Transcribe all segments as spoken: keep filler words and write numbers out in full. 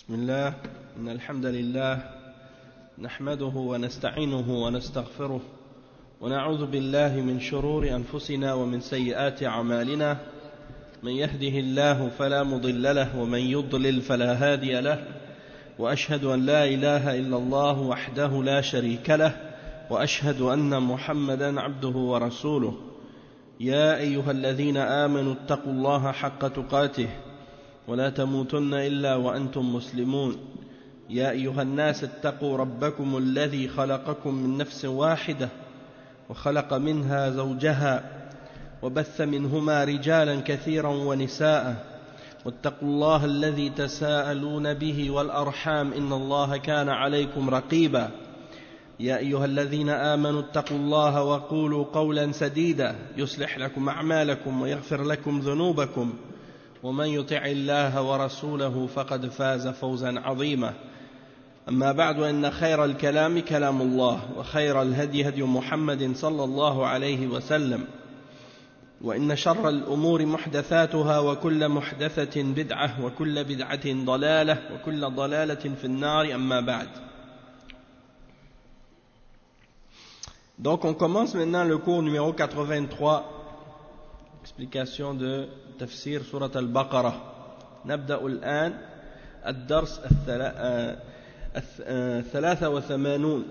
بسم الله إن الحمد لله نحمده ونستعينه ونستغفره ونعوذ بالله من شرور أنفسنا ومن سيئات أعمالنا من يهده الله فلا مضل له ومن يضلل فلا هادي له وأشهد أن لا إله إلا الله وحده لا شريك له وأشهد أن محمدا عبده ورسوله يا أيها الذين آمنوا اتقوا الله حق تقاته ولا تموتن إلا وأنتم مسلمون يا أيها الناس اتقوا ربكم الذي خلقكم من نفس واحدة وخلق منها زوجها وبث منهما رجالا كثيرا ونساء واتقوا الله الذي تساءلون به والأرحام إن الله كان عليكم رقيبا يا أيها الذين آمنوا اتقوا الله وقولوا قولا سديدا يصلح لكم أعمالكم ويغفر لكم ذنوبكم ومن يطع الله ورسوله فقد فاز فوزا عظيما أما بعد إن خير الكلام كلام الله وخير الهدي هدي محمد صلى الله عليه وسلم وإن شر الأمور محدثاتها وكل محدثة بدعة وكل بدعة ضلالة وكل ضلالة في النار أما بعد. Donc on commence maintenant le cours numéro quatre-vingt-trois, explication de تفسير سورة البقرة. نبدأ الآن الدرس الثلاثة وثمانون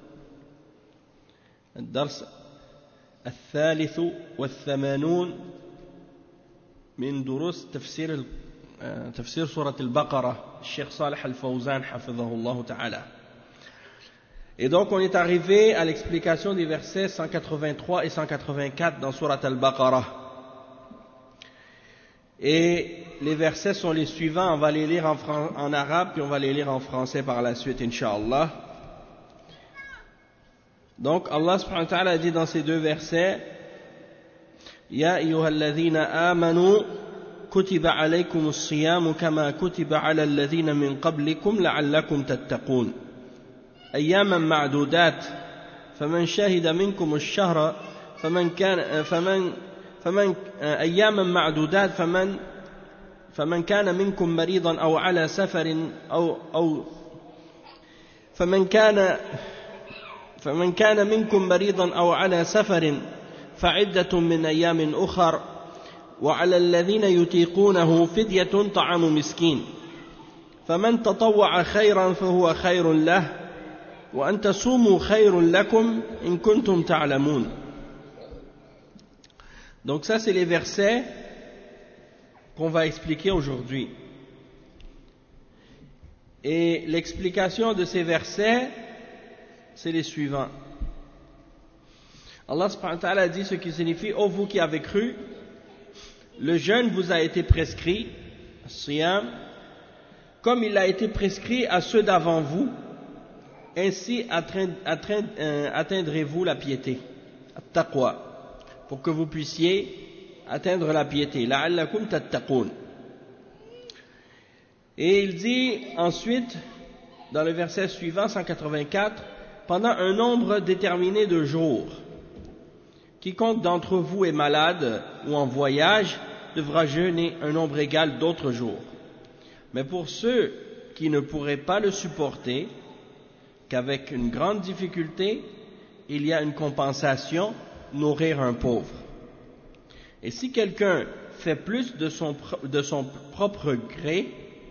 الدرس الثالث والثمانون من دروس تفسير تفسير سورة البقرة الشيخ صالح الفوزان حفظه الله تعالى. Et donc on est arrivé à l'explication des versets cent quatre-vingt-trois et cent quatre-vingt-quatre dans Surat al-Baqarah. Et les versets sont les suivants, on va les lire en, en arabe puis on va les lire en français par la suite, Inch'Allah. Donc Allah subhanahu wa ta'ala dit dans ces deux versets: Ya ayyuhalladhina amanu kutiba alaykumus siyamu kama kutiba ala alladhina min qablikum la'allakum tattaqun ayyaman ma'dudat faman shahida minkum ash-shahra faman kana faman فمن أياما معدودات فمن فمن كان منكم مريضا أو على سفر أو أو فمن كان فمن كان منكم مريضا أو على سفر فعدة من أيام أخر وعلى الذين يطيقونه فدية طعام مسكين فمن تطوع خيرا فهو خير له وأن تصوموا خير لكم إن كنتم تعلمون. Donc ça c'est les versets qu'on va expliquer aujourd'hui. Et l'explication de ces versets, c'est les suivants. Allah subhanahu wa ta'ala dit ce qui signifie: ô vous qui avez cru, le jeûne vous a été prescrit, siyam, comme il a été prescrit à ceux d'avant vous, ainsi atteindrez-vous la piété, at-taqwa, pour que vous puissiez atteindre la piété. La'allakum tattaqun. Et il dit ensuite, dans le verset suivant, cent quatre-vingt-quatre, pendant un nombre déterminé de jours, quiconque d'entre vous est malade ou en voyage devra jeûner un nombre égal d'autres jours. Mais pour ceux qui ne pourraient pas le supporter, qu'avec une grande difficulté, il y a une compensation: nourrir un pauvre. Et si quelqu'un fait plus de son, de son propre gré,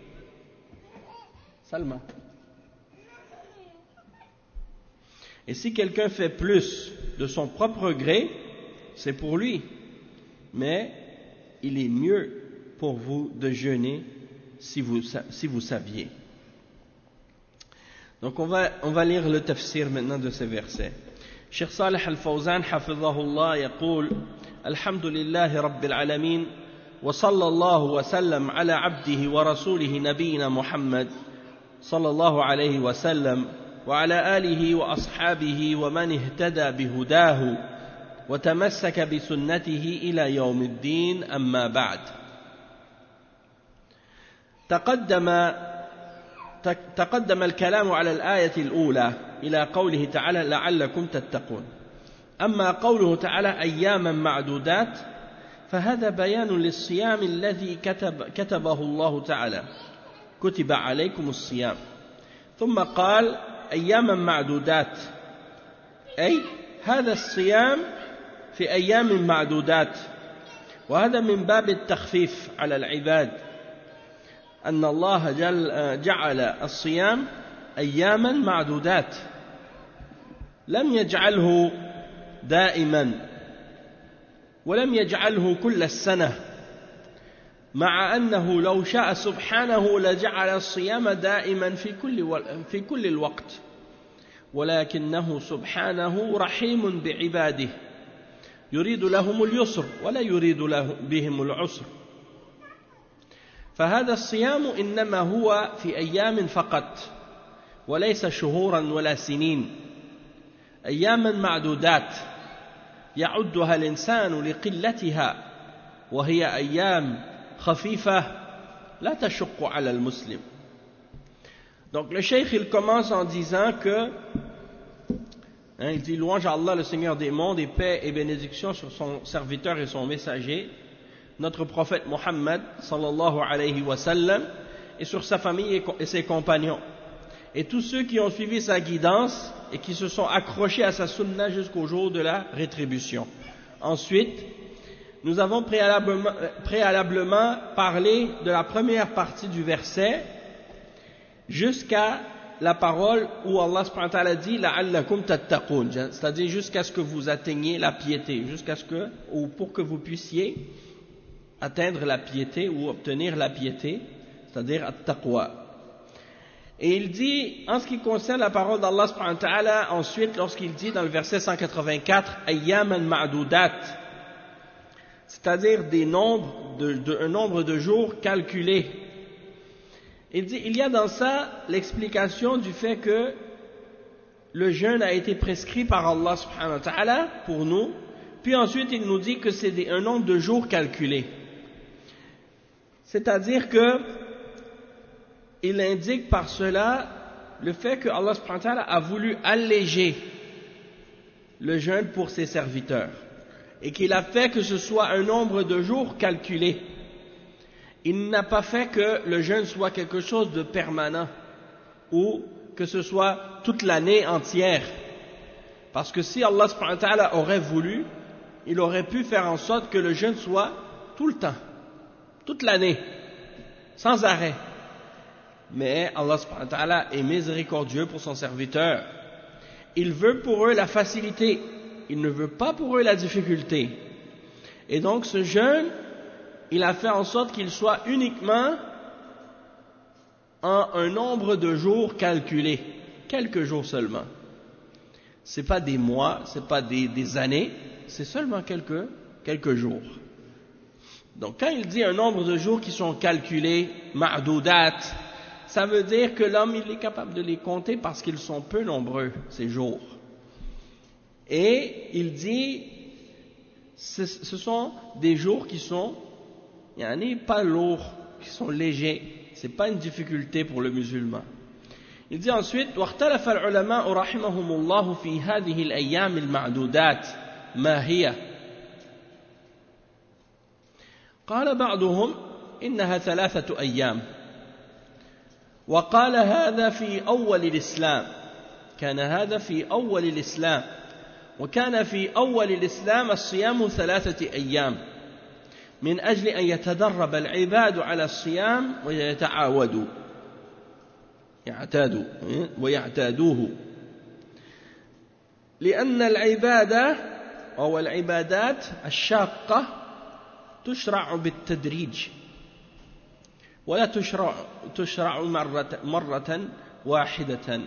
Salma. Et si quelqu'un fait plus de son propre gré, c'est pour lui. Mais il est mieux pour vous de jeûner si vous, si vous saviez. Donc on va, on va lire le tafsir maintenant de ces versets. الشيخ صالح الفوزان حفظه الله يقول: الحمد لله رب العالمين وصلى الله وسلم على عبده ورسوله نبينا محمد صلى الله عليه وسلم وعلى آله وأصحابه ومن اهتدى بهداه وتمسك بسنته إلى يوم الدين. أما بعد. تقدم تقدم الكلام على الآية الأولى إلى قوله تعالى: لعلكم تتقون. أما قوله تعالى: أياما معدودات، فهذا بيان للصيام الذي كتب كتبه الله تعالى، كتب عليكم الصيام ثم قال أياما معدودات أي هذا الصيام في أيام معدودات وهذا من باب التخفيف على العباد أن الله جل جعل الصيام أياما معدودات لم يجعله دائما ولم يجعله كل السنة مع أنه لو شاء سبحانه لجعل الصيام دائما في كل في كل الوقت ولكنه سبحانه رحيم بعباده يريد لهم اليسر ولا يريد له بهم العسر فهذا الصيام إنما هو في أيام فقط وليس شهورا ولا سنين أياما معدودات يعدها الإنسان لقلتها وهي أيام خفيفة لا تشق على المسلم. Donc le cheikh il commence en disant que hein, il dit louange à Allah le Seigneur des mondes et paix et bénédiction sur son serviteur et son messager notre prophète Mohammed sallallahu alayhi wa sallam et sur sa famille et ses compagnons et tous ceux qui ont suivi sa guidance et qui se sont accrochés à sa sunna jusqu'au jour de la rétribution. Ensuite, nous avons préalablement, préalablement parlé de la première partie du verset jusqu'à la parole où Allah subhanahu wa ta'ala dit la'allakum tattaqun, c'est-à-dire jusqu'à ce que vous atteigniez la piété, jusqu'à ce que ou pour que vous puissiez atteindre la piété ou obtenir la piété, c'est-à-dire at-taqwa. Et il dit, en ce qui concerne la parole d'Allah subhanahu wa ta'ala, ensuite, lorsqu'il dit dans le verset cent quatre-vingt-quatre, ayyaman ma'doudat, c'est-à-dire des nombres de, de, un nombre de jours calculés. Il dit, il y a dans ça l'explication du fait que le jeûne a été prescrit par Allah subhanahu wa ta'ala pour nous, puis ensuite il nous dit que c'est des, un nombre de jours calculés. C'est-à-dire que il indique par cela le fait que Allah subhanahu wa ta'ala a voulu alléger le jeûne pour ses serviteurs et qu'il a fait que ce soit un nombre de jours calculé. Il n'a pas fait que le jeûne soit quelque chose de permanent ou que ce soit toute l'année entière. Parce que si Allah subhanahu wa ta'ala aurait voulu, il aurait pu faire en sorte que le jeûne soit tout le temps, toute l'année, sans arrêt. Mais Allah subhanahu wa ta'ala est miséricordieux pour son serviteur. Il veut pour eux la facilité, il ne veut pas pour eux la difficulté. Et donc ce jeûne, il a fait en sorte qu'il soit uniquement en un nombre de jours calculé, quelques jours seulement. Ce n'est pas des mois, ce n'est pas des, des années, c'est seulement quelques, quelques jours. Donc quand il dit un nombre de jours qui sont calculés, ma'doudat, ça veut dire que l'homme il est capable de les compter parce qu'ils sont peu nombreux, ces jours. Et il dit, ce, ce sont des jours qui sont, il y en a pas lourds, qui sont légers. C'est pas une difficulté pour le musulman. Il dit ensuite, واختلف العلماء رحمهم الله في هذه الأيام المعدودات ما هي؟ قال بعضهم إنها ثلاثة أيام. وقال هذا في أول الإسلام كان هذا في أول الإسلام وكان في أول الإسلام الصيام ثلاثة أيام من أجل أن يتدرب العباد على الصيام ويتعاودوا يعتادوا ويعتادوه لأن العبادة أو العبادات الشاقة تشرع بالتدريج ولا تشرع تشرع مرة مرة واحدة.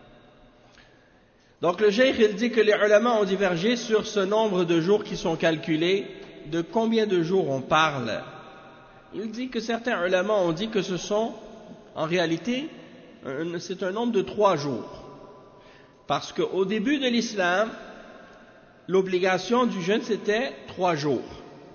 Donc le cheikh il dit que les ulama ont divergé sur ce nombre de jours qui sont calculés, de combien de jours on parle. Il dit que certains ulama ont dit que ce sont en réalité c'est un nombre de trois jours, parce qu'au début de l'islam l'obligation du jeûne c'était trois jours.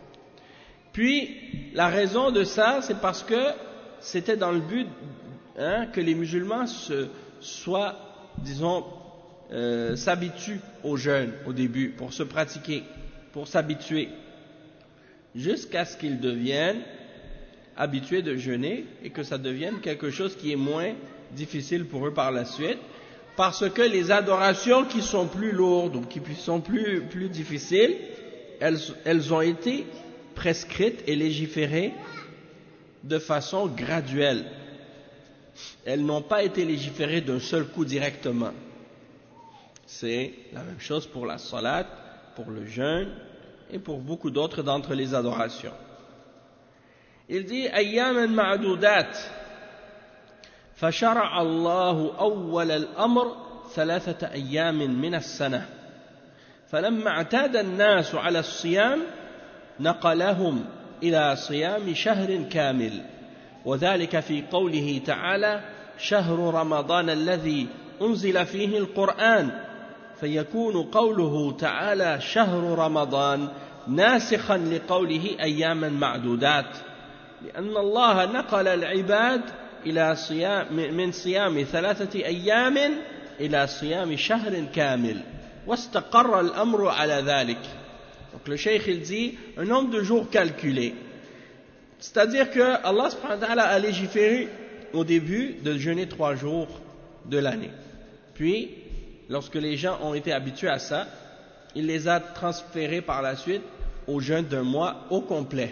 Puis la raison de ça c'est parce que c'était dans le but hein, que les musulmans se, soient, disons, euh, s'habituent au jeûne au début, pour se pratiquer, pour s'habituer, jusqu'à ce qu'ils deviennent habitués de jeûner et que ça devienne quelque chose qui est moins difficile pour eux par la suite, parce que les adorations qui sont plus lourdes ou qui sont plus, plus difficiles, elles, elles ont été prescrites et légiférées de façon graduelle. Elles n'ont pas été légiférées d'un seul coup directement. C'est la même chose pour la salat, pour le jeûne et pour beaucoup d'autres d'entre les adorations. Il dit أياما معدودات فشرع الله أول الأمر ثلاثة أيام من السنة فلما اعتاد الناس على الصيام نقلهم إلى صيام شهر كامل وذلك في قوله تعالى شهر رمضان الذي أنزل فيه القرآن فيكون قوله تعالى شهر رمضان ناسخا لقوله أياما معدودات لأن الله نقل العباد إلى صيام من صيام ثلاثة أيام إلى صيام شهر كامل واستقر الأمر على ذلك. Donc le cheikh il dit un nombre de jours calculé. C'est-à-dire que Allah subhanahu wa ta'ala a légiféré au début de jeûner trois jours de l'année. Puis, lorsque les gens ont été habitués à ça, il les a transférés par la suite au jeûne d'un mois au complet.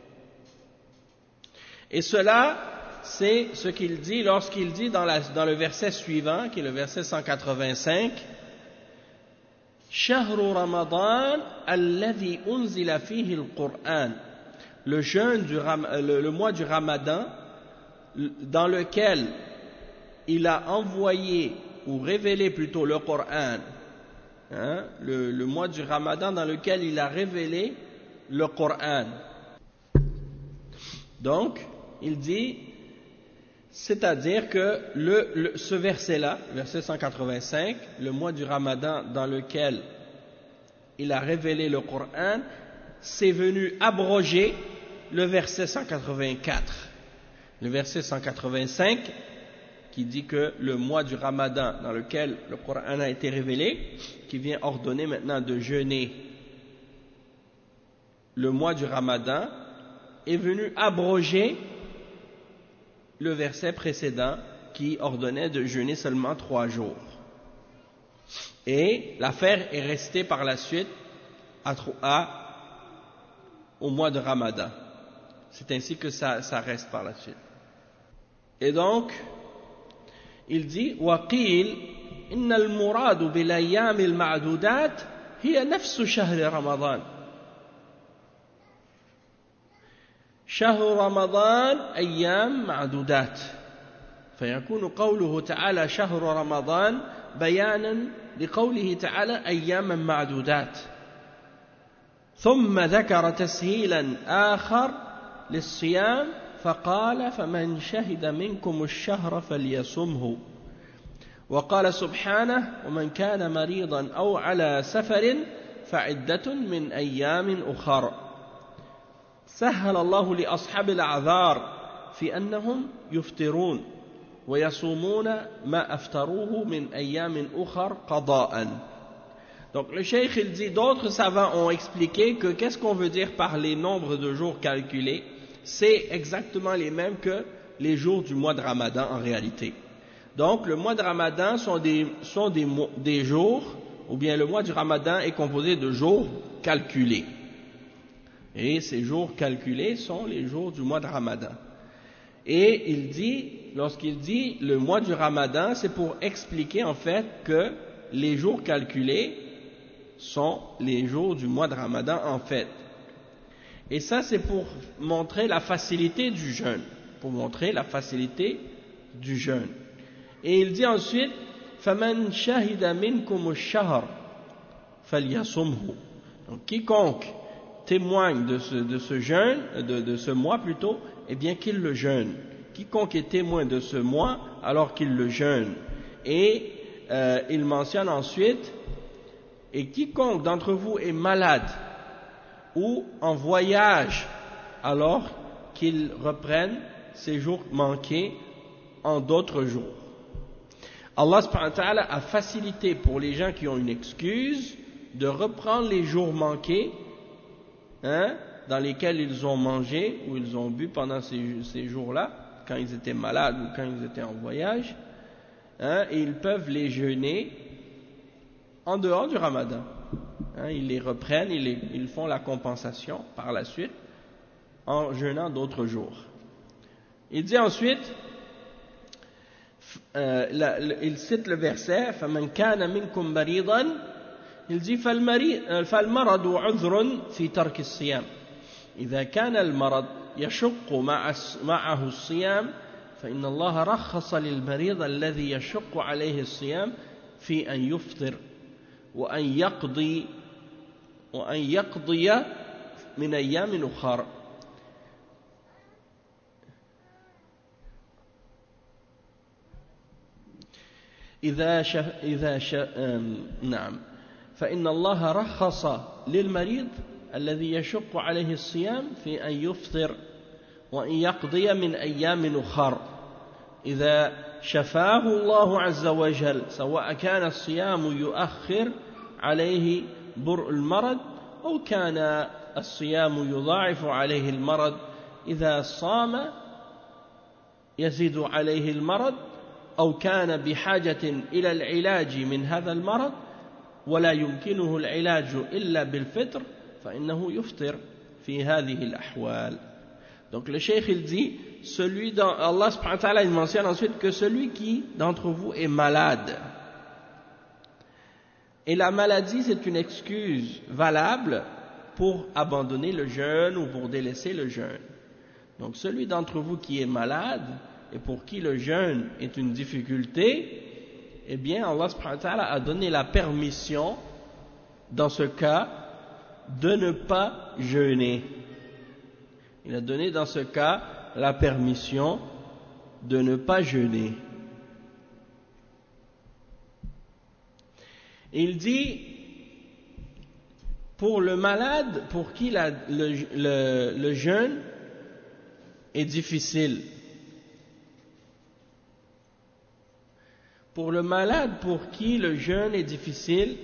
Et cela, c'est ce qu'il dit lorsqu'il dit dans, la, dans le verset suivant, qui est le verset cent quatre-vingt-cinq, Shahru Ramadan alladhi unzila fihi al-Qur'an, le jeûne du le, le mois du Ramadan dans lequel il a envoyé ou révélé plutôt le Coran, hein, le, le mois du Ramadan dans lequel il a révélé le Coran. Donc, il dit, c'est-à-dire que le, le, ce verset-là, verset cent quatre-vingt-cinq, le mois du Ramadan dans lequel il a révélé le Coran, c'est venu abroger le verset cent quatre-vingt-quatre. Le verset cent quatre-vingt-cinq qui dit que le mois du Ramadan dans lequel le Coran a été révélé, qui vient ordonner maintenant de jeûner le mois du Ramadan, est venu abroger le verset précédent qui ordonnait de jeûner seulement trois jours. Et l'affaire est restée par la suite à, à, au mois de Ramadan. C'est ainsi que ça, ça reste par la suite. Et donc, il dit وقيل إن المراد بالأيام المعدودات هي نفس شهر رمضان شهر رمضان أيام معدودات فيكون قوله تعالى شهر رمضان بيانا لقوله تعالى أياما معدودات ثم ذكر تسهيلا آخر للصيام فقال فمن شهد منكم الشهر فليصمه وقال سبحانه ومن كان مريضا أو على سفر فعدة من أيام أخر سهل الله لأصحاب الأعذار في أنهم يفطرون ويصومون ما أفطروه من أيام أخر قضاء. Donc le cheikh il dit, d'autres savants ont expliqué que qu'est-ce qu'on veut dire par les nombres de jours calculés, c'est exactement les mêmes que les jours du mois de Ramadan en réalité. Donc le mois de Ramadan sont des, sont des, des jours, ou bien le mois du Ramadan est composé de jours calculés. Et ces jours calculés sont les jours du mois de Ramadan. Et il dit, lorsqu'il dit le mois du Ramadan, c'est pour expliquer en fait que les jours calculés sont les jours du mois de Ramadan en fait. Et ça c'est pour montrer la facilité du jeûne, pour montrer la facilité du jeûne. Et il dit ensuite, فَمَنْ شَهِدَ مِنْكُمُ الشَّهْرَ فَلْيَصُمْهُ. Donc quiconque témoigne de ce, de ce jeûne, de, de ce mois plutôt, eh bien qu'il le jeûne. Quiconque est témoin de ce mois, alors qu'il le jeûne. Et euh, il mentionne ensuite, et quiconque d'entre vous est malade ou en voyage, alors qu'il reprenne ses jours manqués en d'autres jours. Allah subhanahu wa ta'ala a facilité pour les gens qui ont une excuse de reprendre les jours manqués, hein, dans lesquels ils ont mangé ou ils ont bu pendant ces, ces jours-là, quand ils étaient malades ou quand ils étaient en voyage, hein, et ils peuvent les jeûner en dehors du ramadan. Hein, ils les reprennent, ils, les, ils font la compensation par la suite en jeûnant d'autres jours. Il dit ensuite, euh, la, le, il cite le verset فَمَنْ كَانَ مِنْكُمْ مَرِيضًا, il dit فَالْمَرَضُ عُذْرٌ فِي تَرْكِ الصِّيَامِ إذا كان المرض يشق مع معه الصيام فإن الله رخص للمريض الذي يشق عليه الصيام في أن يفطر وأن يقضي وأن يقضي من أيام أخرى. إذا شف إذا شف نعم فإن الله رخص للمريض الذي يشق عليه الصيام في أن يفطر وأن يقضي من أيام أخرى إذا شفاه الله عز وجل، سواء كان الصيام يؤخر عليه برء المرض أو كان الصيام يضاعف عليه المرض، إذا صام يزيد عليه المرض أو كان بحاجة إلى العلاج من هذا المرض ولا يمكنه العلاج إلا بالفطر فإنه يفطر في هذه الأحوال. Donc le cheikh il dit, celui dans, Allah subhanahu wa ta'ala il mentionne ensuite que celui qui d'entre vous est malade, et la maladie c'est une excuse valable pour abandonner le jeûne ou pour délaisser le jeûne. Donc celui d'entre vous qui est malade et pour qui le jeûne est une difficulté, eh bien Allah subhanahu wa ta'ala a donné la permission dans ce cas de ne pas jeûner. Il a donné dans ce cas la permission de ne pas jeûner. Il dit, pour le malade, pour qui la, le, le, le jeûne est difficile, pour le malade pour qui le jeûne est difficile,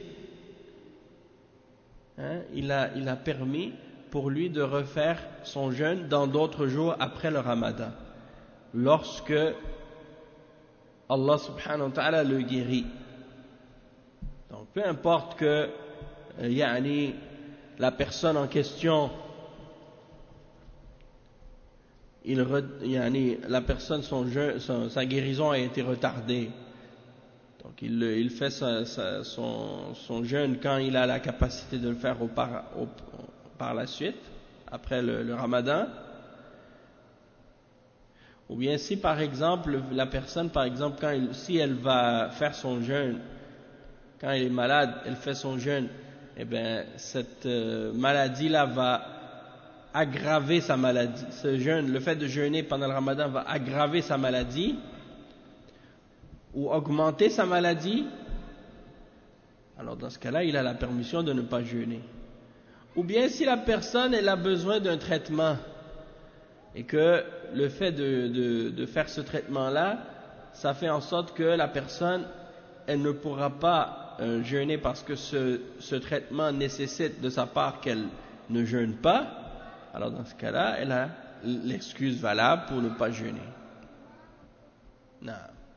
hein, il a, il a permis pour lui de refaire son jeûne dans d'autres jours après le ramadan, lorsque Allah subhanahu wa ta'ala le guérit. Donc peu importe que euh, yani, la personne en question, il re, yani, la personne, son jeûne, son, sa guérison a été retardée. Donc il, il fait sa, sa, son, son jeûne quand il a la capacité de le faire au par, au, par la suite, après le, le ramadan. Ou bien si par exemple, la personne, par exemple, quand il, si elle va faire son jeûne, quand elle est malade, elle fait son jeûne, eh bien cette euh, maladie-là va aggraver sa maladie. Ce jeûne, le fait de jeûner pendant le ramadan va aggraver sa maladie, ou augmenter sa maladie, alors dans ce cas-là, il a la permission de ne pas jeûner. Ou bien si la personne elle a besoin d'un traitement et que le fait de, de, de faire ce traitement-là, ça fait en sorte que la personne elle ne pourra pas euh, jeûner parce que ce, ce traitement nécessite de sa part qu'elle ne jeûne pas, alors dans ce cas-là, elle a l'excuse valable pour ne pas jeûner. Non.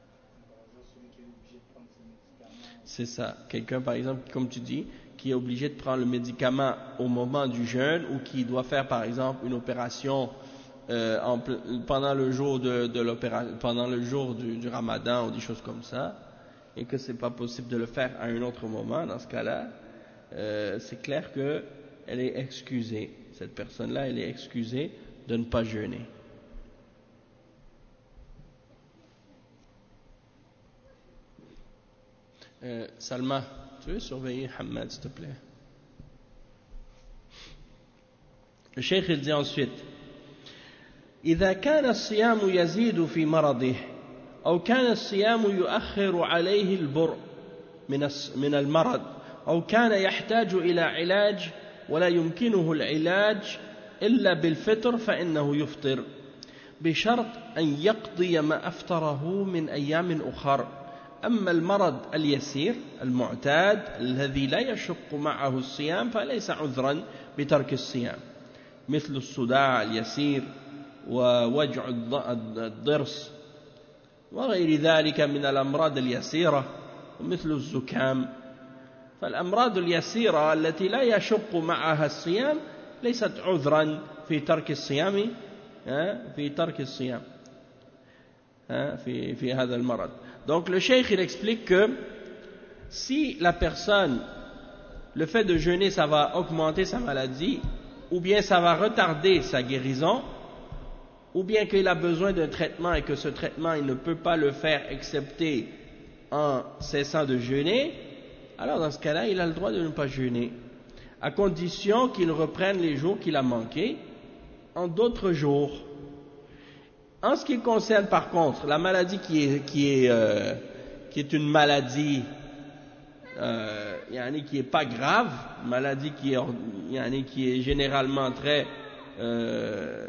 C'est ça. Quelqu'un, par exemple, comme tu dis, qui est obligé de prendre le médicament au moment du jeûne ou qui doit faire, par exemple, une opération euh, en, pendant le jour de, de l'opération, pendant le jour du, du Ramadan ou des choses comme ça, et que c'est pas possible de le faire à un autre moment. Dans ce cas-là, euh, c'est clair que elle est excusée. Cette personne-là, elle est excusée de ne pas jeûner. Euh, Salma, tu veux surveiller Hamad, s'il te plaît? Le cheikh il dit ensuite, إذا كان الصيام يزيد في مرضه أو كان الصيام يؤخر عليه البرء من من المرض أو كان يحتاج إلى علاج ولا يمكنه العلاج إلا بالفطر فإنه يفطر بشرط أن يقضي ما أفطره من أيام أخر. أما المرض اليسير المعتاد الذي لا يشق معه الصيام فليس عذرا بترك الصيام. مثل الصداع اليسير ووجع الضرس وغير ذلك من الأمراض اليسيرة مثل الزكام. فالأمراض اليسيرة التي لا يشق معها الصيام ليست عذرا في ترك الصيام في ترك الصيام في في هذا المرض. Donc le cheikh il explique que si la personne, le fait de jeûner ça va augmenter sa maladie, ou bien ça va retarder sa guérison, ou bien qu'il a besoin d'un traitement et que ce traitement il ne peut pas le faire excepté en cessant de jeûner, alors dans ce cas-là il a le droit de ne pas jeûner, à condition qu'il reprenne les jours qu'il a manqués en d'autres jours. En ce qui concerne par contre la maladie qui est, qui est, euh, qui est une maladie euh, yani qui n'est pas grave, maladie qui est, yani qui est généralement très euh,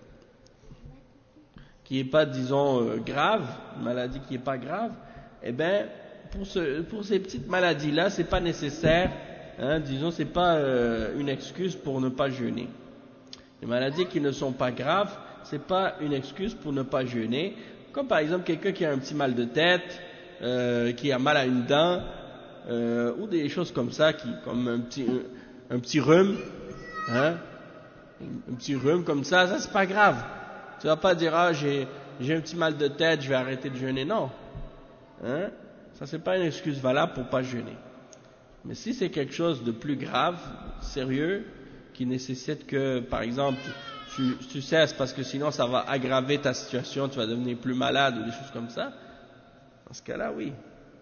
qui n'est pas disons euh, grave, maladie qui n'est pas grave, eh bien pour, ce, pour ces petites maladies là c'est pas nécessaire, hein, disons c'est pas euh, une excuse pour ne pas jeûner. Les maladies qui ne sont pas graves c'est pas une excuse pour ne pas jeûner, comme par exemple quelqu'un qui a un petit mal de tête, euh, qui a mal à une dent, euh, ou des choses comme ça, qui, comme un petit, un, un petit rhume, hein, un petit rhume comme ça, ça c'est pas grave. Tu vas pas dire ah j'ai j'ai un petit mal de tête, je vais arrêter de jeûner, non, hein, ça c'est pas une excuse valable pour pas jeûner. Mais si c'est quelque chose de plus grave, sérieux, qui nécessite que par exemple Tu, tu cesses parce que sinon ça va aggraver ta situation, tu vas devenir plus malade ou des choses comme ça, dans ce cas-là, oui.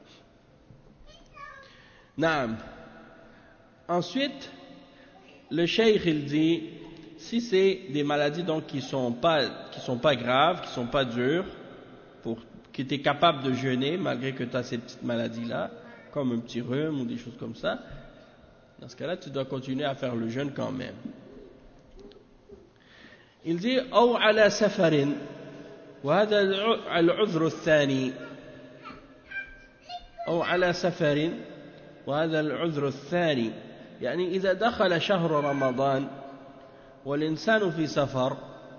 Naam. Ensuite, le cheikh il dit, si c'est des maladies donc qui sont pas qui sont pas graves, qui sont pas dures, pour qui tu es capable de jeûner malgré que tu as ces petites maladies-là, comme un petit rhume ou des choses comme ça, dans ce cas-là, tu dois continuer à faire le jeûne quand même. Il dit أو على سفر وهذا العذر الثاني أو على سفر وهذا العذر الثاني يعني إذا دخل شهر رمضان والإنسان في سفر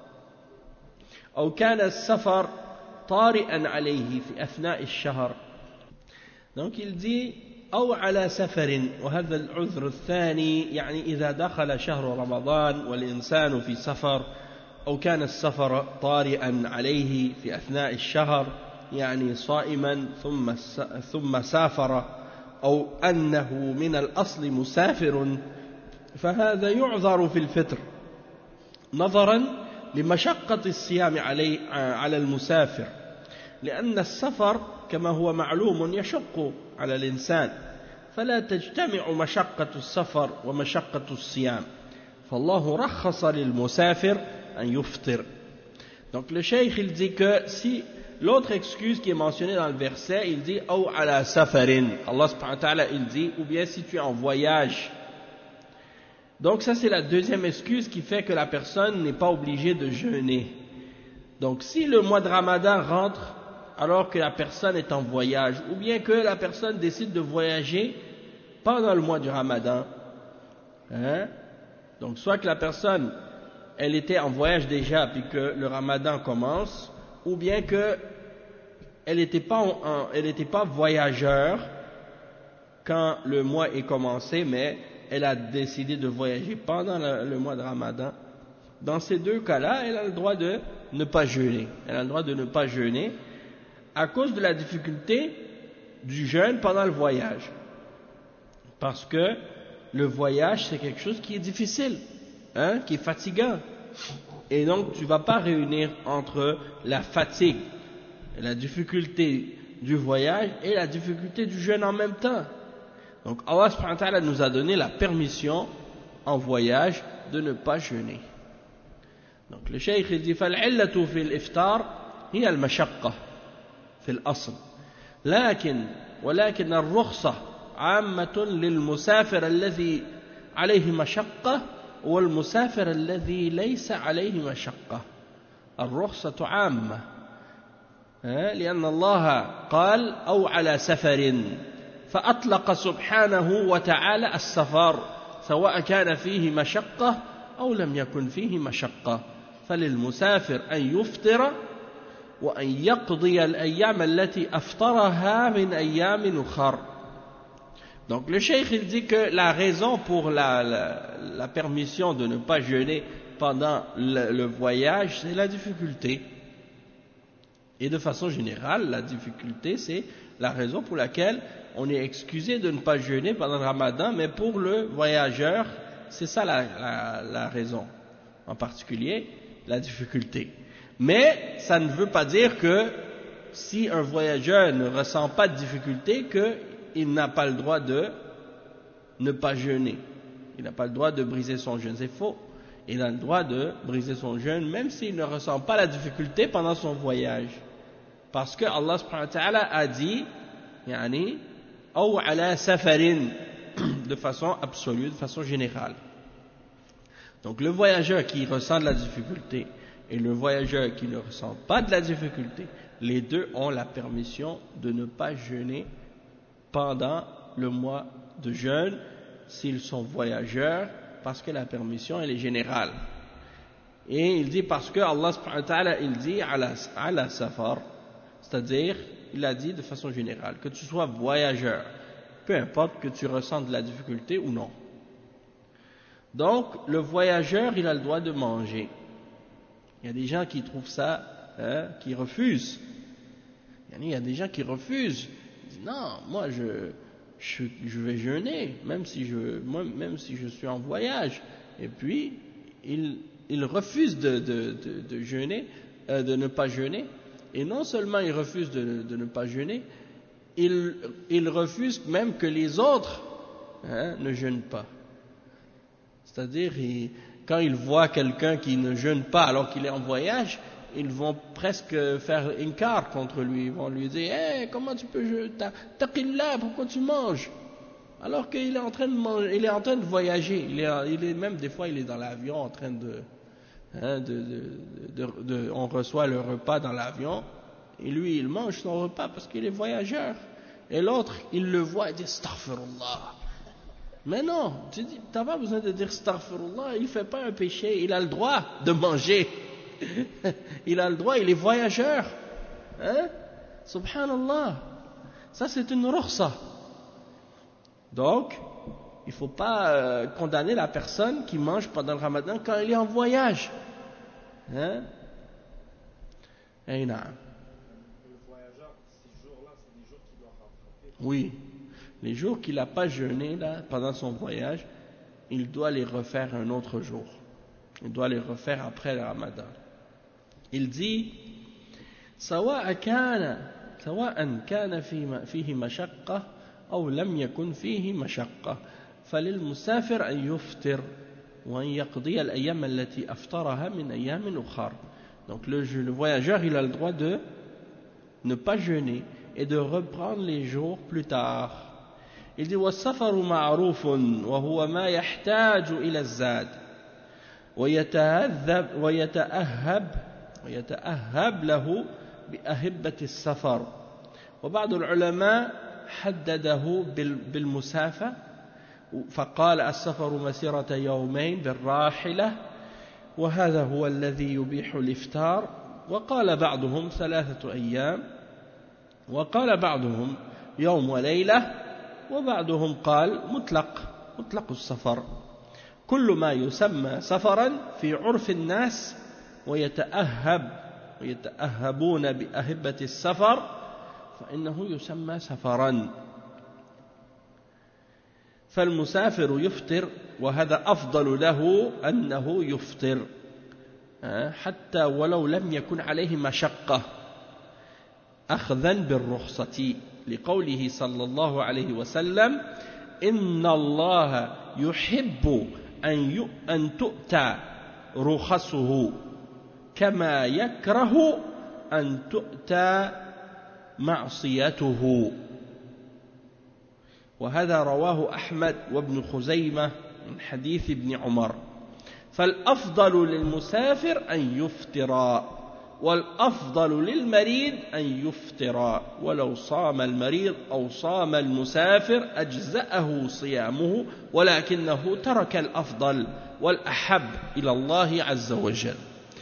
أو كان السفر طارئا عليه في أثناء الشهر. Donc il dit أو على سفر وهذا العذر الثاني يعني إذا دخل شهر رمضان والإنسان في سفر أو كان السفر طارئا عليه في أثناء الشهر يعني صائما ثم ثم سافر أو أنه من الأصل مسافر فهذا يعذر في الفطر نظرا لمشقة الصيام عليه على المسافر لأن السفر كما هو معلوم يشق على الإنسان فلا تجتمع مشقة السفر ومشقة الصيام فالله رخص للمسافر أن يفطر. Donc le cheikh il dit que si l'autre excuse qui est mentionnée dans le verset il dit أو على سفر, Allah subhanahu wa ta'ala il dit ou bien si tu es en voyage. Donc ça c'est la deuxième excuse qui fait que la personne n'est pas obligée de jeûner. Donc si le mois de Ramadan rentre alors que la personne est en voyage, ou bien que la personne décide de voyager pendant le mois du Ramadan, hein? Donc soit que la personne elle était en voyage déjà puis que le Ramadan commence, ou bien que elle n'était pas, en, elle n'était pas voyageur quand le mois est commencé, mais elle a décidé de voyager pendant le, le mois de Ramadan. Dans ces deux cas-là, elle a le droit de ne pas jeûner. Elle a le droit de ne pas jeûner à cause de la difficulté du jeûne pendant le voyage. Parce que le voyage, c'est quelque chose qui est difficile, hein, qui est fatigant. Et donc, tu ne vas pas réunir entre la fatigue, la difficulté du voyage et la difficulté du jeûne en même temps. Donc, Allah subhanahu wa ta'ala nous a donné la permission en voyage de ne pas jeûner. Donc, le cheikh il dit فالعلة في الإفطار هي المشقة في الأصل لكن ولكن الرخصة عامة للمسافر الذي عليه مشقة والمسافر الذي ليس عليه مشقة. الرخصة عامة لأن الله قال أو على سفر فأطلق سبحانه وتعالى السفر سواء كان فيه مشقة أو لم يكن فيه مشقة فللمسافر أن يفطر وأن يقضي الأيام التي أفطرها من أيام أخر. Donc le cheikh il dit que la raison pour la, la, la permission de ne pas jeûner pendant le, le voyage, c'est la difficulté. Et de façon générale, la difficulté, c'est la raison pour laquelle on est excusé de ne pas jeûner pendant le ramadan, mais pour le voyageur, c'est ça la, la, la raison. En particulier, la difficulté. Mais ça ne veut pas dire que si un voyageur ne ressent pas de difficulté, qu'il n'a pas le droit de ne pas jeûner. Il n'a pas le droit de briser son jeûne. C'est faux. Il a le droit de briser son jeûne, même s'il ne ressent pas la difficulté pendant son voyage. Parce que Allah subhanahu wa ta'ala a dit, yani, ou ala safarin, de façon absolue, de façon générale. Donc le voyageur qui ressent de la difficulté et le voyageur qui ne ressent pas de la difficulté, les deux ont la permission de ne pas jeûner pendant le mois de jeûne s'ils sont voyageurs, parce que la permission elle est générale. Et il dit parce que Allah subhanahu wa ta'ala il dit ala, ala safar, c'est-à-dire il a dit de façon générale que tu sois voyageur, peu importe que tu ressentes de la difficulté ou non. Donc le voyageur il a le droit de manger. Il y a des gens qui trouvent ça, hein, qui refusent. Il y a des gens qui refusent. Ils disent non, moi je, je, je vais jeûner, même si je, moi, même si je suis en voyage. Et puis ils, ils refusent de, de, de, de jeûner, euh, de ne pas jeûner. Et non seulement ils refusent de, de ne pas jeûner, ils, ils refusent même que les autres, hein, ne jeûnent pas. C'est-à-dire, ils, quand ils voient quelqu'un qui ne jeûne pas alors qu'il est en voyage, ils vont presque faire inkar contre lui. Ils vont lui dire hey, « comment tu peux jeûner? Taqillah, pourquoi tu manges ?» Alors qu'il est en train de manger, il est en train de voyager. Il est, il est même des fois, il est dans l'avion en train de, hein, de, de, de, de, de... On reçoit le repas dans l'avion et lui, il mange son repas parce qu'il est voyageur. Et l'autre, il le voit et dit « Astaghfirullah ». Mais non, tu n'as pas besoin de dire astaghfirullah, il ne fait pas un péché, il a le droit de manger. Il a le droit, il est voyageur. Hein? Subhanallah. Ça c'est une rukhsa. Donc, il ne faut pas euh, condamner la personne qui mange pendant le ramadan quand elle est en voyage. Hein? Et non. Le voyageur, ces jours-là, c'est des jours qu'il doit rattraper. Oui. Les jours qu'il n'a pas jeûné là, pendant son voyage, il doit les refaire un autre jour. Il doit les refaire après le ramadan. Il dit سواء كان سواء كان فيه مشقة أو لم يكن فيه مشقة فللمسافر أن يفطر وأن يقضي الأيام التي أفطرها من أيام أخرى. Donc le, le voyageur il a le droit de ne pas jeûner et de reprendre les jours plus tard. Il dit والسفر معروف وهو ما يحتاج إلى الزاد ويتهذب ويتأهب ويتأهب له بأهبة السفر وبعض العلماء حدده بالمسافة فقال السفر مسيرة يومين بالراحلة وهذا هو الذي يبيح الإفطار وقال بعضهم ثلاثة أيام وقال بعضهم يوم وليلة وبعضهم قال مطلق مطلق السفر كل ما يسمى سفرا في عرف الناس ويتأهب ويتأهبون بأهبة السفر فإنه يسمى سفرا فالمسافر يفطر وهذا أفضل له أنه يفطر حتى ولو لم يكن عليه مشقة أخذا بالرخصة لقوله صلى الله عليه وسلم إن الله يحب أن أن تؤتى رخصه كما يكره أن تؤتى معصيته وهذا رواه أحمد وابن خزيمة من حديث ابن عمر فالأفضل للمسافر أن يفطر والأفضل للمريض أن يفطر ولو صام المريض أو صام المسافر أجزأه صيامه ولكنه ترك الأفضل والأحب إلى الله عز وجل.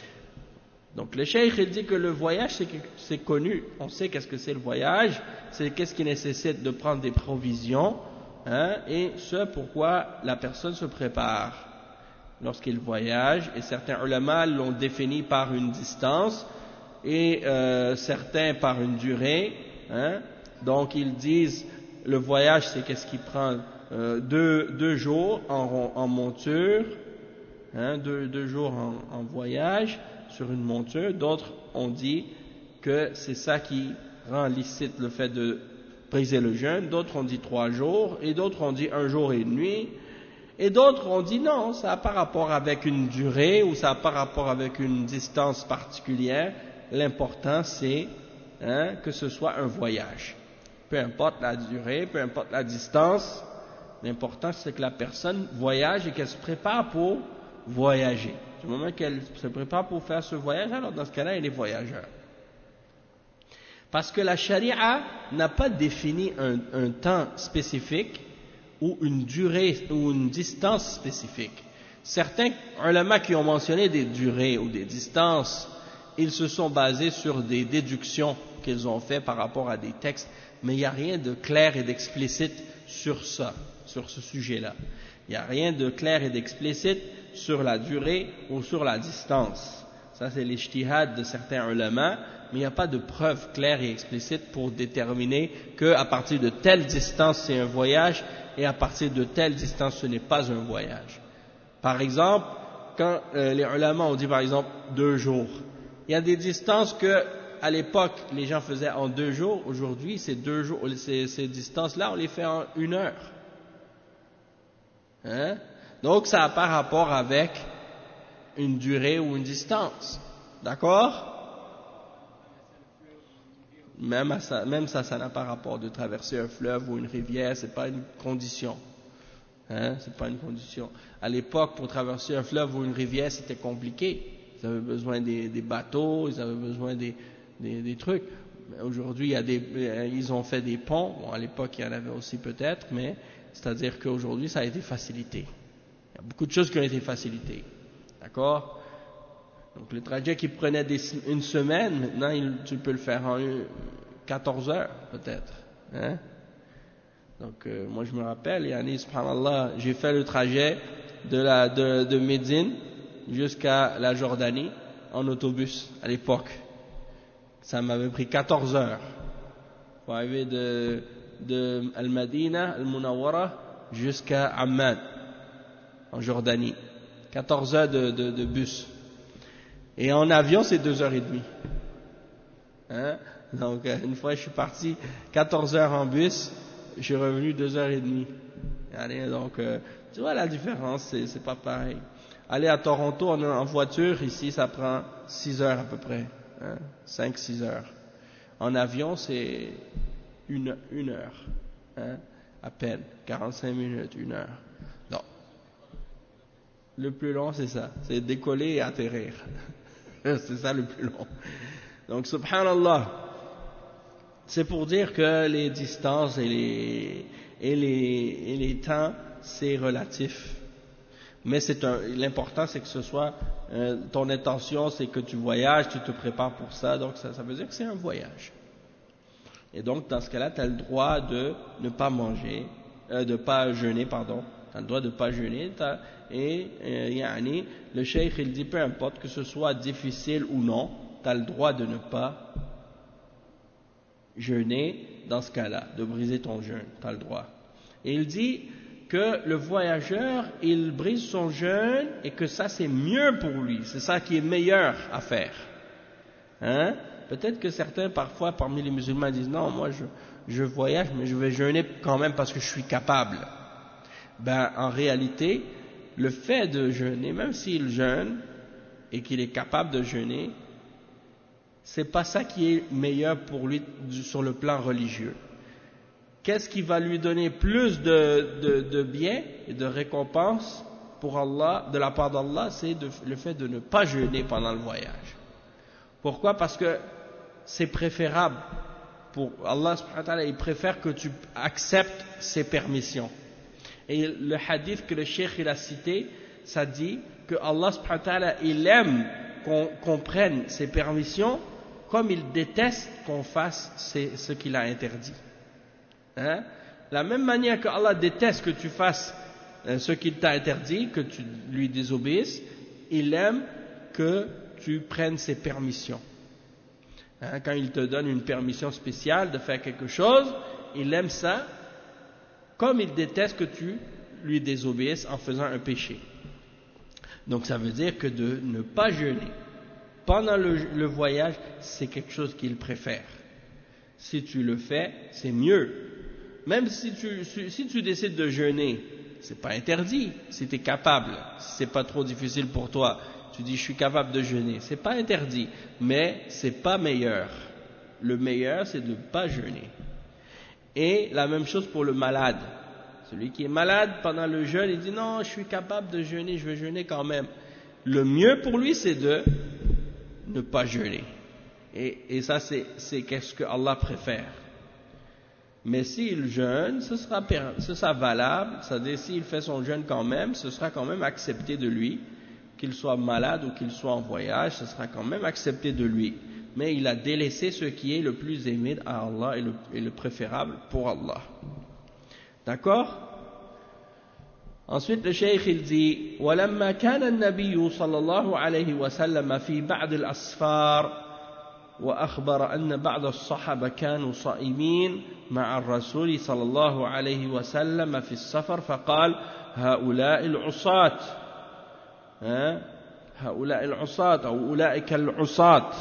Donc le cheikh il dit que le voyage c'est, c'est connu, on sait qu'est-ce que c'est le voyage, c'est qu'est-ce qui nécessite de prendre des provisions, hein, et ce pourquoi la personne se prépare lorsqu'il voyage, et certains ulama l'ont défini par une distance et euh, certains par une durée, hein. Donc ils disent le voyage c'est qu'est-ce qui prend euh, deux, deux jours en, en monture, hein, deux, deux jours en, en voyage sur une monture. D'autres ont dit que c'est ça qui rend licite le fait de briser le jeûne, d'autres ont dit trois jours et d'autres ont dit un jour et une nuit. Et d'autres ont dit non, ça n'a pas rapport avec une durée ou ça n'a pas rapport avec une distance particulière. L'important c'est, hein, que ce soit un voyage. Peu importe la durée, peu importe la distance, l'important c'est que la personne voyage et qu'elle se prépare pour voyager. Du moment qu'elle se prépare pour faire ce voyage, alors dans ce cas-là, elle est voyageur. Parce que la charia n'a pas défini un, un temps spécifique ou une durée ou une distance spécifique. Certains ulama qui ont mentionné des durées ou des distances, ils se sont basés sur des déductions qu'ils ont fait par rapport à des textes, mais il n'y a rien de clair et d'explicite sur ça, sur ce sujet-là. Il n'y a rien de clair et d'explicite sur la durée ou sur la distance. Ça c'est l'ijtihad de certains ulama, mais il n'y a pas de preuve claire et explicite pour déterminer qu'à partir de telle distance c'est un voyage et à partir de telle distance ce n'est pas un voyage. Par exemple, quand euh, les ulama ont dit par exemple deux jours, il y a des distances que à l'époque les gens faisaient en deux jours, aujourd'hui ces deux jours, ces, ces distances-là on les fait en une heure. Hein? Donc ça n'a pas rapport avec une durée ou une distance, d'accord? Même, à ça, même ça, ça n'a pas rapport de traverser un fleuve ou une rivière, c'est pas une condition. Hein? C'est pas une condition. À l'époque, pour traverser un fleuve ou une rivière, c'était compliqué. Ils avaient besoin des, des bateaux, ils avaient besoin des, des, des trucs. Aujourd'hui, il y a des, ils ont fait des ponts. Bon, à l'époque, il y en avait aussi peut-être, mais c'est-à-dire qu'aujourd'hui, ça a été facilité. Il y a beaucoup de choses qui ont été facilitées. D'accord? Donc le trajet qui prenait des, une semaine, maintenant il, tu peux le faire en une, quatorze heures peut-être. Hein? Donc euh, moi je me rappelle, yani, subhanallah, j'ai fait le trajet de, la, de, de Médine jusqu'à la Jordanie en autobus à l'époque. Ça m'avait pris quatorze heures pour arriver de, de Al-Madina, Al-Munawwara jusqu'à Amman en Jordanie. quatorze heures de, de, de bus. Et en avion, c'est deux heures et demie. Hein? Donc, une fois, je suis parti quatorze heures en bus, je suis revenu deux heures et demie. Allez, donc, euh, tu vois la différence, c'est, c'est pas pareil. Aller à Toronto en, en voiture, ici, ça prend six heures à peu près. Hein? cinq six heures. En avion, c'est une, une heure. Hein? À peine. quarante-cinq minutes, une heure. Non. Le plus long, c'est ça. C'est décoller et atterrir. C'est ça le plus long. Donc, subhanallah, c'est pour dire que les distances et les, et les, et les temps, c'est relatif. Mais c'est un, l'important, c'est que ce soit, euh, ton intention, c'est que tu voyages, tu te prépares pour ça, donc ça, ça veut dire que c'est un voyage. Et donc, dans ce cas-là, tu as le droit de ne pas manger, euh, de ne pas jeûner, pardon. Tu as le droit de ne pas jeûner, et euh, yani, le cheikh il dit peu importe que ce soit difficile ou non, tu as le droit de ne pas jeûner dans ce cas-là, de briser ton jeûne, tu as le droit. Et il dit que le voyageur il brise son jeûne et que ça c'est mieux pour lui, c'est ça qui est meilleur à faire. Hein? Peut-être que certains parfois parmi les musulmans disent non, moi je, je voyage mais je vais jeûner quand même parce que je suis capable. Ben en réalité, le fait de jeûner, même s'il jeûne et qu'il est capable de jeûner, c'est pas ça qui est meilleur pour lui du, sur le plan religieux. Qu'est-ce qui va lui donner plus de, de, de bien et de récompense pour Allah, de la part d'Allah, c'est de, le fait de ne pas jeûner pendant le voyage. Pourquoi? Parce que c'est préférable. Pour Allah subhanahu wa ta'ala, il préfère que tu acceptes ses permissions. Et le hadith que le cheikh il a cité, ça dit que Allah subhanahu wa ta'ala, il aime qu'on, qu'on prenne ses permissions comme il déteste qu'on fasse ses, ce qu'il a interdit. Hein? La même manière que Allah déteste que tu fasses ce qu'il t'a interdit, que tu lui désobéisses, il aime que tu prennes ses permissions. Hein, quand il te donne une permission spéciale de faire quelque chose, il aime ça, comme il déteste que tu lui désobéisses en faisant un péché. Donc ça veut dire que de ne pas jeûner pendant le, le voyage, c'est quelque chose qu'il préfère. Si tu le fais, c'est mieux. Même si tu, si tu décides de jeûner, c'est pas interdit, si tu es capable, si c'est pas trop difficile pour toi, tu dis je suis capable de jeûner, c'est pas interdit, mais c'est pas meilleur. Le meilleur c'est de ne pas jeûner. Et la même chose pour le malade. Celui qui est malade pendant le jeûne, il dit non, je suis capable de jeûner, je vais jeûner quand même. Le mieux pour lui c'est de ne pas jeûner. Et, et ça c'est, c'est qu'est-ce que Allah préfère. Mais s'il jeûne, ce sera, ce sera valable, c'est-à-dire s'il fait son jeûne quand même, ce sera quand même accepté de lui, qu'il soit malade ou qu'il soit en voyage, ce sera quand même accepté de lui. Mais il a délaissé ce qui est le plus aimé à Allah et le, et le préférable pour Allah. D'accord? Ensuite le cheikh il dit وَلَمَّا كَانَ النَّبِيُّ صلى الله عليه وسلم في بعض الأسفار وأخبر أن بعض الصحابة كانوا صائمين مع الرسول صلى الله عليه وسلم في السفر فقال هؤلاء العصاة هؤلاء العصاة أو أولئك العصاة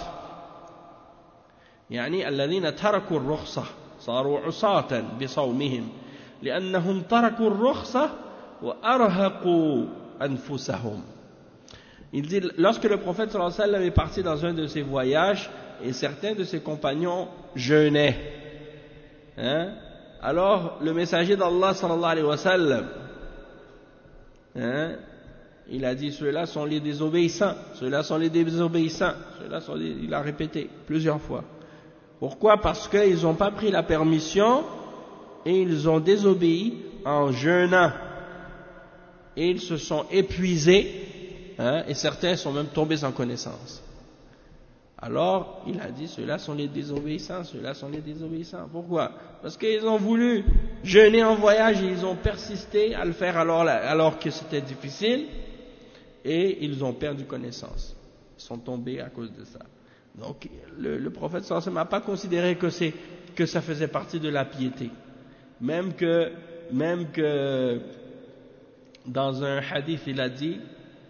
يعني الذين تركوا الرخصة صاروا عصاة بصومهم لأنهم تركوا الرخصة وأرهقوا أنفسهم. Il dit, lorsque le prophète sallallahu alayhi wa sallam est parti dans un de ses voyages et certains de ses compagnons jeûnaient, hein, alors le messager d'Allah sallallahu alayhi wa sallam, hein, il a dit ceux-là sont les désobéissants, ceux-là sont les désobéissants, ceux-là sont les, il a répété plusieurs fois. Pourquoi? Parce qu'ils n'ont pas pris la permission et ils ont désobéi en jeûnant et ils se sont épuisés. Hein, et certains sont même tombés sans connaissance. Alors, il a dit, ceux-là sont les désobéissants, ceux-là sont les désobéissants. Pourquoi? Parce qu'ils ont voulu jeûner en voyage et ils ont persisté à le faire alors, alors que c'était difficile et ils ont perdu connaissance. Ils sont tombés à cause de ça. Donc, le, le prophète sallallahu alayhi wa sallam n'a pas considéré que, c'est, que ça faisait partie de la piété. Même que, même que dans un hadith, il a dit,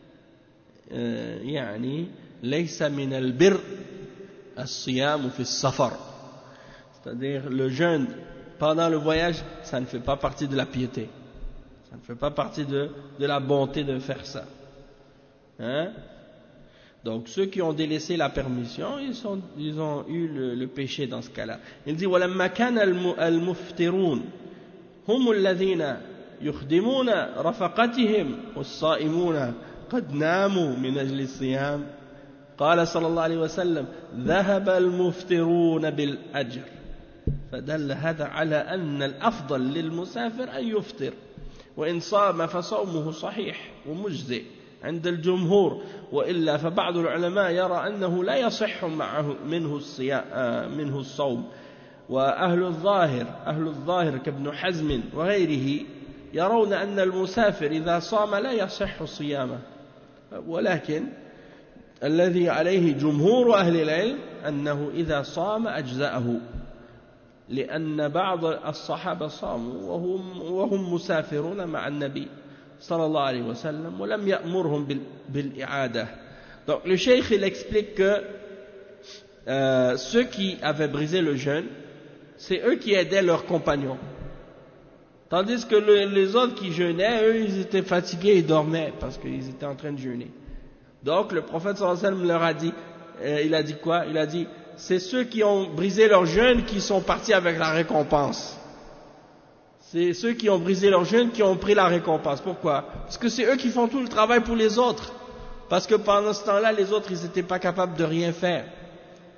يعني ليس من البر الصيام في السفر, c'est-à-dire le jeûne pendant le voyage, ça ne fait pas partie de la piété, ça ne fait pas partie de, de la bonté de faire ça, hein? Donc ceux qui ont délaissé la permission, ils, sont, ils ont eu le, le péché dans ce cas-là. Il dit ولما كان المفطرون هم الذين يخدمون رفقتهم والصائمون قد ناموا من أجل الصيام قال صلى الله عليه وسلم ذهب المفطرون بالأجر فدل هذا على أن الأفضل للمسافر أن يفطر وإن صام فصومه صحيح ومجزئ عند الجمهور وإلا فبعض العلماء يرى أنه لا يصح معه منه الصيام منه الصوم وأهل الظاهر أهل الظاهر كابن حزم وغيره يرون أن المسافر إذا صام لا يصح صيامه ولكن الذي عليه جمهور أهل العلم أنه إذا صام أجزأه لأن بعض الصحابة صاموا وهم, وهم مسافرون مع النبي صلى الله عليه وسلم ولم يأمرهم بالإعادة. Donc le cheikh il explique que euh, ceux qui avaient brisé le jeûne, c'est eux qui aidaient leurs compagnons. Tandis que le, les autres qui jeûnaient, eux, ils étaient fatigués, ils dormaient parce qu'ils étaient en train de jeûner. Donc le prophète sallallahu alayhi wa sallam leur a dit, euh, il a dit quoi? Il a dit, c'est ceux qui ont brisé leur jeûne qui sont partis avec la récompense. C'est ceux qui ont brisé leur jeûne qui ont pris la récompense. Pourquoi? Parce que c'est eux qui font tout le travail pour les autres. Parce que pendant ce temps-là, les autres, ils n'étaient pas capables de rien faire.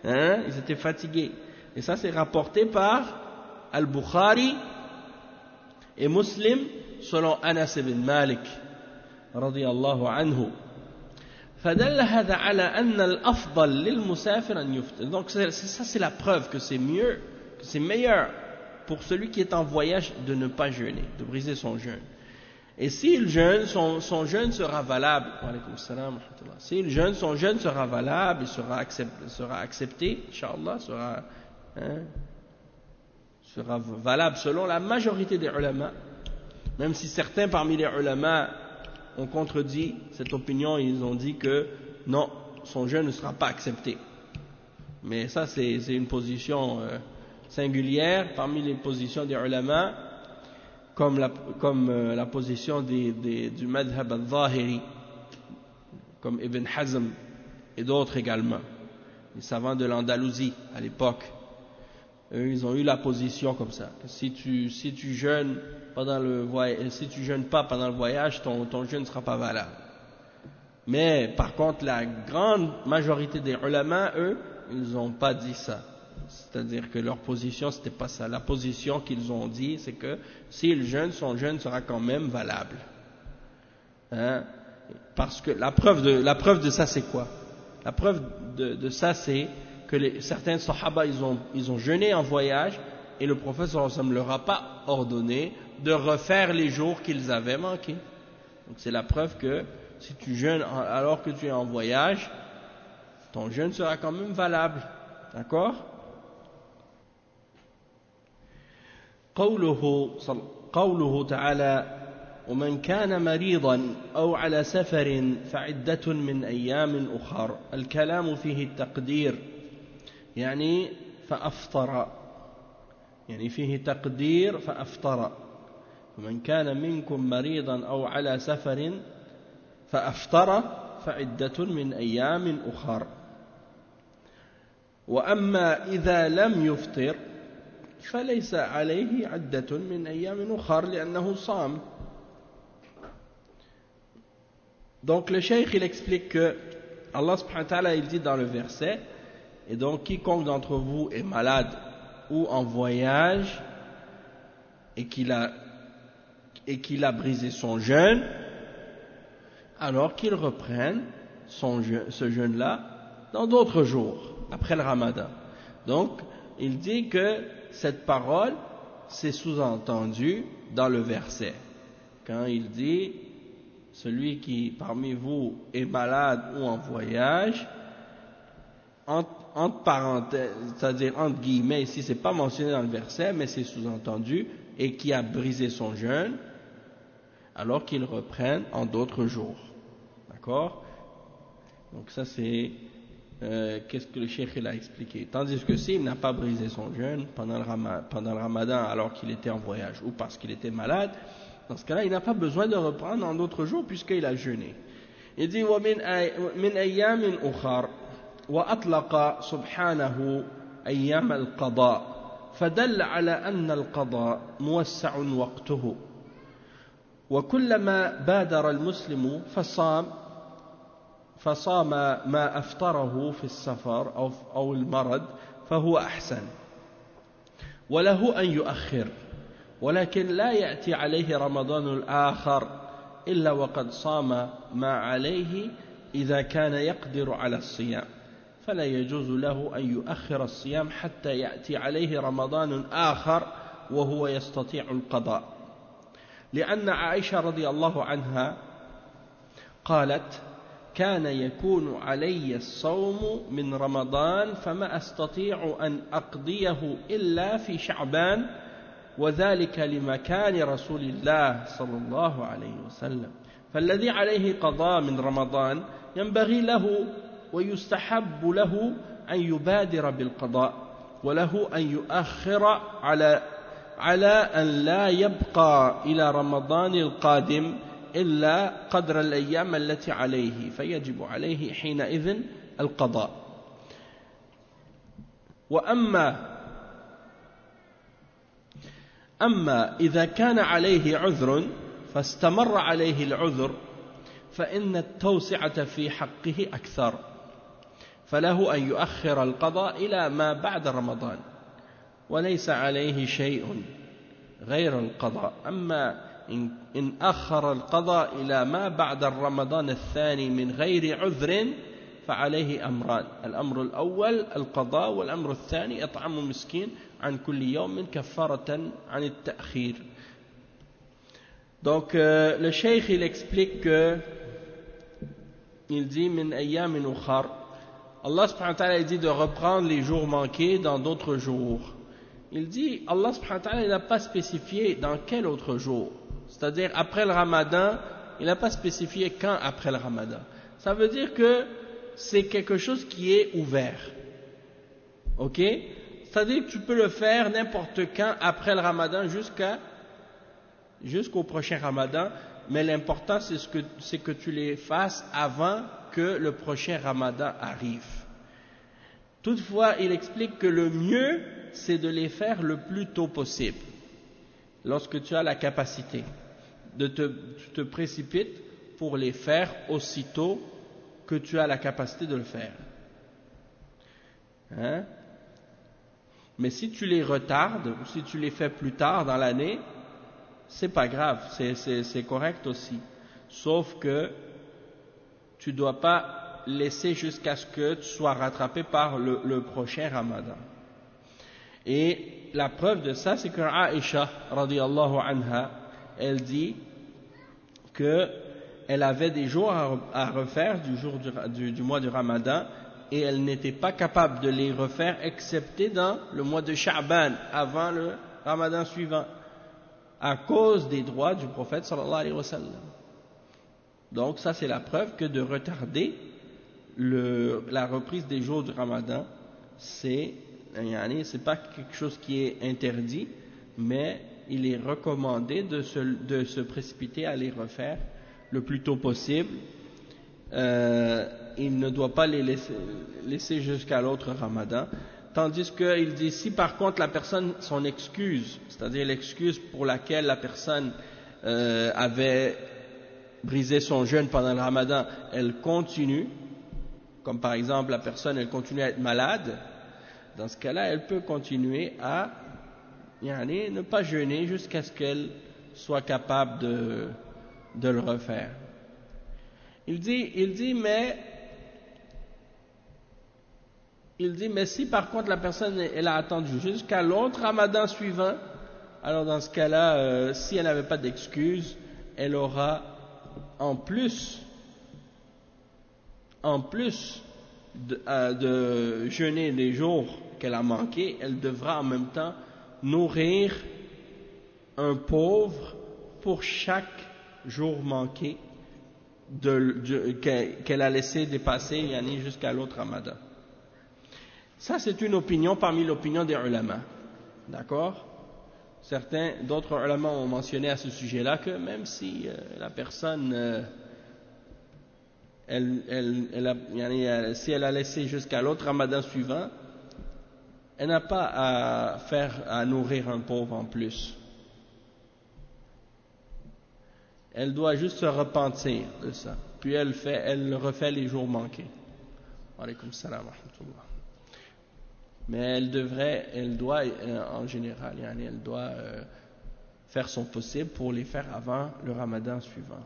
Hein, ils étaient fatigués. Et ça, c'est rapporté par Al-Bukhari et Muslim, selon Anas ibn Malik, radiyallahu anhu. فدل هذا على أن الأفضل للمسافر أن يفطر. Donc c'est, ça c'est la preuve que c'est mieux, que c'est meilleur pour celui qui est en voyage de ne pas jeûner, de briser son jeûne. Et s'il jeûne, son, son jeûne sera valable. S'il jeûne, son jeûne sera valable, il sera accepté, sera accepté, Inch'Allah, sera, hein, sera valable selon la majorité des ulama. Même si certains parmi les ulama ont contredit cette opinion, ils ont dit que non, son jeûne ne sera pas accepté. Mais ça, c'est, c'est une position euh, singulière parmi les positions des ulama, comme la, comme, euh, la position des, des, du madhab al-Zahiri, comme Ibn Hazm et d'autres également, les savants de l'Andalousie à l'époque. Eux, ils ont eu la position comme ça, que si tu, si tu jeûnes pendant le voyage, si tu jeûnes pas pendant le voyage, ton, ton jeûne ne sera pas valable. Mais par contre, la grande majorité des ulama, eux, ils n'ont pas dit ça. C'est-à-dire que leur position, c'était pas ça. La position qu'ils ont dit, c'est que s'il jeûne, son jeûne sera quand même valable. Hein? Parce que la preuve de, la preuve de ça, c'est quoi? La preuve de, de ça, c'est que les, certains sahaba, ils ont, ils ont jeûné en voyage et le prophète sallallahu alayhi wa sallam ne leur a pas ordonné de refaire les jours qu'ils avaient manqués. Donc c'est la preuve que si tu jeûnes alors que tu es en voyage, ton jeûne sera quand même valable. D'accord? قوله قوله تعالى ومن كان مريضا أو على سفر فعدة من أيام أخر. الكلام فيه التقدير يعني فأفطر، يعني فيه تقدير فأفطر. ومن كان منكم مريضا أو على سفر فأفطر فعدة من أيام أخر. وأما إذا لم يفطر فليس عليه عدة من أيام أخر لأنه صام. Donc le cheikh il explique que Allah subhanahu wa ta'ala il dit dans le verset, et donc quiconque d'entre vous est malade ou en voyage et qu'il a, et qu'il a brisé son jeûne, alors qu'il reprenne son jeûne, ce jeûne-là dans d'autres jours, après le ramadan. Donc il dit que cette parole, c'est sous-entendu dans le verset. Quand il dit, celui qui parmi vous est malade ou en voyage, entre, entre parenthèses, c'est-à-dire entre guillemets, ici c'est pas mentionné dans le verset, mais c'est sous-entendu, et qui a brisé son jeûne, alors qu'il reprenne en d'autres jours. D'accord? Donc ça c'est... Euh, qu'est-ce que le cheikh il a expliqué. Tandis que s'il n'a pas brisé son jeûne pendant le, rama, pendant le ramadan alors qu'il était en voyage ou parce qu'il était malade, dans ce cas-là il n'a pas besoin de reprendre en d'autres jours puisqu'il a jeûné. Il dit وَمِنْ أَيَّامٍ أُخَرٍ وَأَطْلَقَ سُبْحَانَهُ أَيَّامَ الْقَضَاءِ فَدَلَّ عَلَى أَنَّ الْقَضَاء مُوَسَّعٌ وَقْتُهُ وَكُلَّمَا بَادَرَ الْمُسْلِمُ فَصَامَ فصام ما أفطره في السفر أو, أو المرض فهو أحسن وله أن يؤخر ولكن لا يأتي عليه رمضان الآخر إلا وقد صام ما عليه إذا كان يقدر على الصيام فلا يجوز له أن يؤخر الصيام حتى يأتي عليه رمضان آخر وهو يستطيع القضاء لأن عائشة رضي الله عنها قالت كان يكون علي الصوم من رمضان فما أستطيع أن أقضيه إلا في شعبان وذلك لمكان رسول الله صلى الله عليه وسلم فالذي عليه قضاء من رمضان ينبغي له ويستحب له أن يبادر بالقضاء وله أن يؤخر على على أن لا يبقى إلى رمضان القادم إلا قدر الأيام التي عليه فيجب عليه حينئذ القضاء وأما أما إذا كان عليه عذر فاستمر عليه العذر فإن التوسعة في حقه أكثر فله أن يؤخر القضاء إلى ما بعد رمضان وليس عليه شيء غير القضاء. أما إن أخر القضاء إلى ما بعد رمضان الثاني من غير عذر فعليه أمران. الأمر الأول القضاء، والأمر الثاني إطعام مسكين عن كل يوم كفارة عن التأخير. Donc euh, le cheikh il explique que il dit min ayyamin ukhar, Allah subhanahu wa ta'ala il dit de reprendre les jours manqués dans d'autres jours. Il dit Allah subhanahu wa ta'ala il n'a pas spécifié dans quel autre jour, c'est-à-dire après le Ramadan, il n'a pas spécifié quand après le Ramadan. Ça veut dire que c'est quelque chose qui est ouvert. Ok? C'est-à-dire que tu peux le faire n'importe quand après le Ramadan jusqu'à jusqu'au prochain Ramadan, mais l'important c'est ce que, c'est que tu les fasses avant que le prochain Ramadan arrive. Toutefois, il explique que le mieux c'est de les faire le plus tôt possible, lorsque tu as la capacité, de te, tu te précipites pour les faire aussitôt que tu as la capacité de le faire. Hein? Mais si tu les retardes, ou si tu les fais plus tard dans l'année, c'est pas grave, c'est, c'est, c'est correct aussi. Sauf que tu dois pas laisser jusqu'à ce que tu sois rattrapé par le, le prochain Ramadan. Et la preuve de ça, c'est que Aïcha, radiyallahu anha, elle dit que elle avait des jours à refaire du jour du, du, du mois du Ramadan, et elle n'était pas capable de les refaire excepté dans le mois de Sha'ban, avant le Ramadan suivant, à cause des droits du prophète sallallahu alayhi wa sallam. Donc ça c'est la preuve que de retarder le, la reprise des jours du Ramadan, c'est c'est pas quelque chose qui est interdit, mais il est recommandé de se, de se précipiter à les refaire le plus tôt possible. Euh, il ne doit pas les laisser, laisser jusqu'à l'autre Ramadan. Tandis qu'il dit, si par contre la personne, son excuse, c'est-à-dire l'excuse pour laquelle la personne euh, avait brisé son jeûne pendant le Ramadan, elle continue, comme par exemple la personne elle continue à être malade, dans ce cas-là elle peut continuer à yani, ne pas jeûner jusqu'à ce qu'elle soit capable de, de le refaire. Il dit, il dit mais il dit mais si par contre la personne elle a attendu jusqu'à l'autre Ramadan suivant, alors dans ce cas-là, euh, si elle n'avait pas d'excuse, elle aura en plus en plus de, euh, de jeûner les jours qu'elle a manqués, elle devra en même temps nourrir un pauvre pour chaque jour manqué de, de, qu'elle a laissé dépasser yani, jusqu'à l'autre Ramadan. Ça c'est une opinion parmi l'opinion des ulama, d'accord? Certains, d'autres ulama ont mentionné à ce sujet-là que même si euh, la personne euh, elle, elle, elle a, yani, si elle a laissé jusqu'à l'autre Ramadan suivant, elle n'a pas à faire, à nourrir un pauvre en plus. Elle doit juste se repentir de ça. Puis elle fait, elle refait les jours manqués. Wa alaykum salam wa rahmatullah. Mais elle devrait, elle doit, euh, en général, yani, elle doit euh, faire son possible pour les faire avant le Ramadan suivant.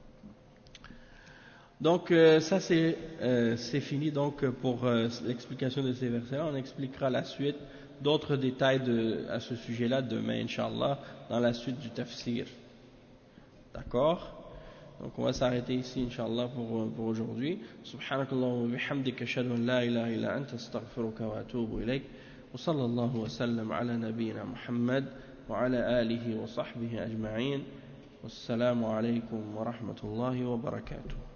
Donc euh, ça c'est euh, c'est fini donc pour euh, l'explication de ces versets-là. On expliquera la suite, d'autres détails de, à ce sujet-là demain, Inch'Allah, dans la suite du tafsir. D'accord? Donc on va s'arrêter ici, Inch'Allah, pour, pour aujourd'hui. Subhanakallahu wa bihamdika ashhadu an la ilaha illa anta astaghfiruka wa atubu ilayk. Wa sallallahu wa sallam ala nabiyyina Muhammad wa ala alihi wa sahbihi ajma'in. Wassalamu alaykum wa rahmatullahi wa barakatuh.